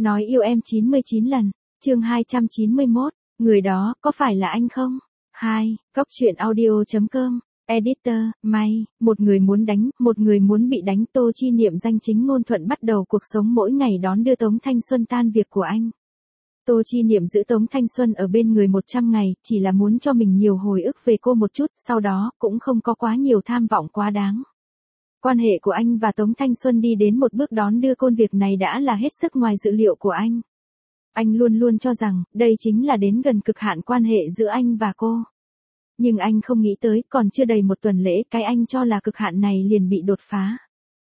Nói yêu em 99 lần. Chương 291. Người đó có phải là anh không? 2. Góc truyện audio.com. Editor, May, một người muốn đánh, một người muốn bị đánh. Tô Chi Niệm danh chính ngôn thuận bắt đầu cuộc sống mỗi ngày đón đưa Tống Thanh Xuân tan việc của anh. Tô Chi Niệm giữ Tống Thanh Xuân ở bên người 100 ngày, chỉ là muốn cho mình nhiều hồi ức về cô một chút, sau đó cũng không có quá nhiều tham vọng quá đáng. Quan hệ của anh và Tống Thanh Xuân đi đến một bước đón đưa công việc này đã là hết sức ngoài dự liệu của anh. Anh luôn luôn cho rằng, đây chính là đến gần cực hạn quan hệ giữa anh và cô. Nhưng anh không nghĩ tới, còn chưa đầy một tuần lễ, cái anh cho là cực hạn này liền bị đột phá.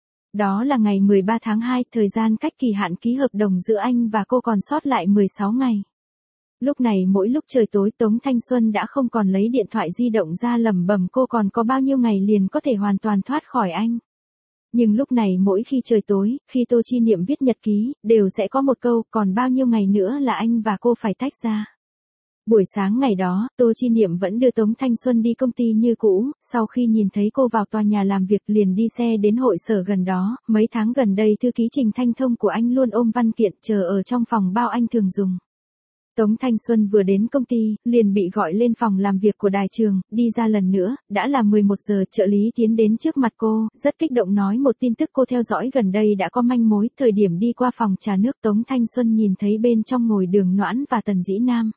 Đó là ngày 13 tháng 2, thời gian cách kỳ hạn ký hợp đồng giữa anh và cô còn sót lại 16 ngày. Lúc này mỗi lúc trời tối Tống Thanh Xuân đã không còn lấy điện thoại di động ra lẩm bẩm cô còn có bao nhiêu ngày liền có thể hoàn toàn thoát khỏi anh. Nhưng lúc này mỗi khi trời tối, khi Tô Chi Niệm viết nhật ký, đều sẽ có một câu còn bao nhiêu ngày nữa là anh và cô phải tách ra. Buổi sáng ngày đó, Tô Chi Niệm vẫn đưa Tống Thanh Xuân đi công ty như cũ, sau khi nhìn thấy cô vào tòa nhà làm việc liền đi xe đến hội sở gần đó, mấy tháng gần đây thư ký Trình Thanh Thông của anh luôn ôm văn kiện chờ ở trong phòng bao anh thường dùng. Tống Thanh Xuân vừa đến công ty, liền bị gọi lên phòng làm việc của đài trường, đi ra lần nữa, đã là 11 giờ, trợ lý tiến đến trước mặt cô, rất kích động nói một tin tức cô theo dõi gần đây đã có manh mối, thời điểm đi qua phòng trà nước Tống Thanh Xuân nhìn thấy bên trong ngồi Đường Noãn và Tần Dĩ Nam.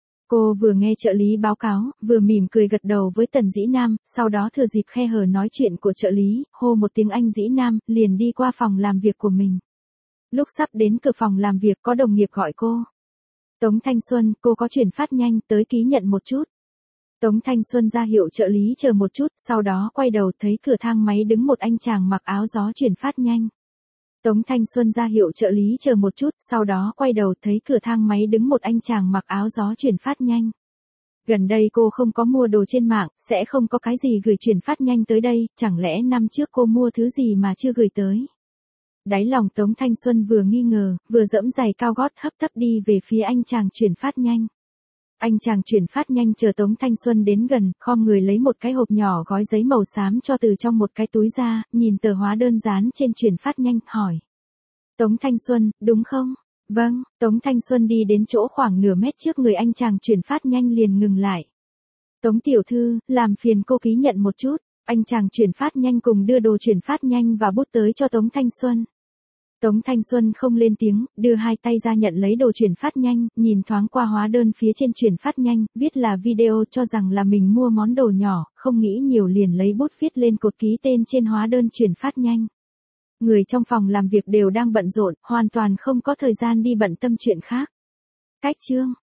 Cô vừa nghe trợ lý báo cáo, vừa mỉm cười gật đầu với Tần Dĩ Nam, sau đó thừa dịp khe hở nói chuyện của trợ lý, hô một tiếng anh Dĩ Nam, liền đi qua phòng làm việc của mình. Lúc sắp đến cửa phòng làm việc có đồng nghiệp gọi cô. Tống Thanh Xuân, cô có chuyển phát nhanh, tới ký nhận một chút. Tống Thanh Xuân ra hiệu trợ lý chờ một chút, sau đó quay đầu thấy cửa thang máy đứng một anh chàng mặc áo gió chuyển phát nhanh. Tống Thanh Xuân ra hiệu trợ lý chờ một chút, sau đó quay đầu thấy cửa thang máy đứng một anh chàng mặc áo gió chuyển phát nhanh. Gần đây cô không có mua đồ trên mạng, sẽ không có cái gì gửi chuyển phát nhanh tới đây, chẳng lẽ năm trước cô mua thứ gì mà chưa gửi tới. Đáy lòng Tống Thanh Xuân vừa nghi ngờ, vừa giẫm giày cao gót hấp tấp đi về phía anh chàng chuyển phát nhanh. Anh chàng chuyển phát nhanh chờ Tống Thanh Xuân đến gần, khom người lấy một cái hộp nhỏ gói giấy màu xám cho từ trong một cái túi ra, nhìn tờ hóa đơn dán trên chuyển phát nhanh, hỏi. Tống Thanh Xuân, đúng không? Vâng, Tống Thanh Xuân đi đến chỗ khoảng nửa mét trước người anh chàng chuyển phát nhanh liền ngừng lại. Tống tiểu thư, làm phiền cô ký nhận một chút. Anh chàng chuyển phát nhanh cùng đưa đồ chuyển phát nhanh và bút tới cho Tống Thanh Xuân. Tống Thanh Xuân không lên tiếng, đưa hai tay ra nhận lấy đồ chuyển phát nhanh, nhìn thoáng qua hóa đơn phía trên chuyển phát nhanh, viết là video cho rằng là mình mua món đồ nhỏ, không nghĩ nhiều liền lấy bút viết lên cột ký tên trên hóa đơn chuyển phát nhanh. Người trong phòng làm việc đều đang bận rộn, hoàn toàn không có thời gian đi bận tâm chuyện khác. Cách chương.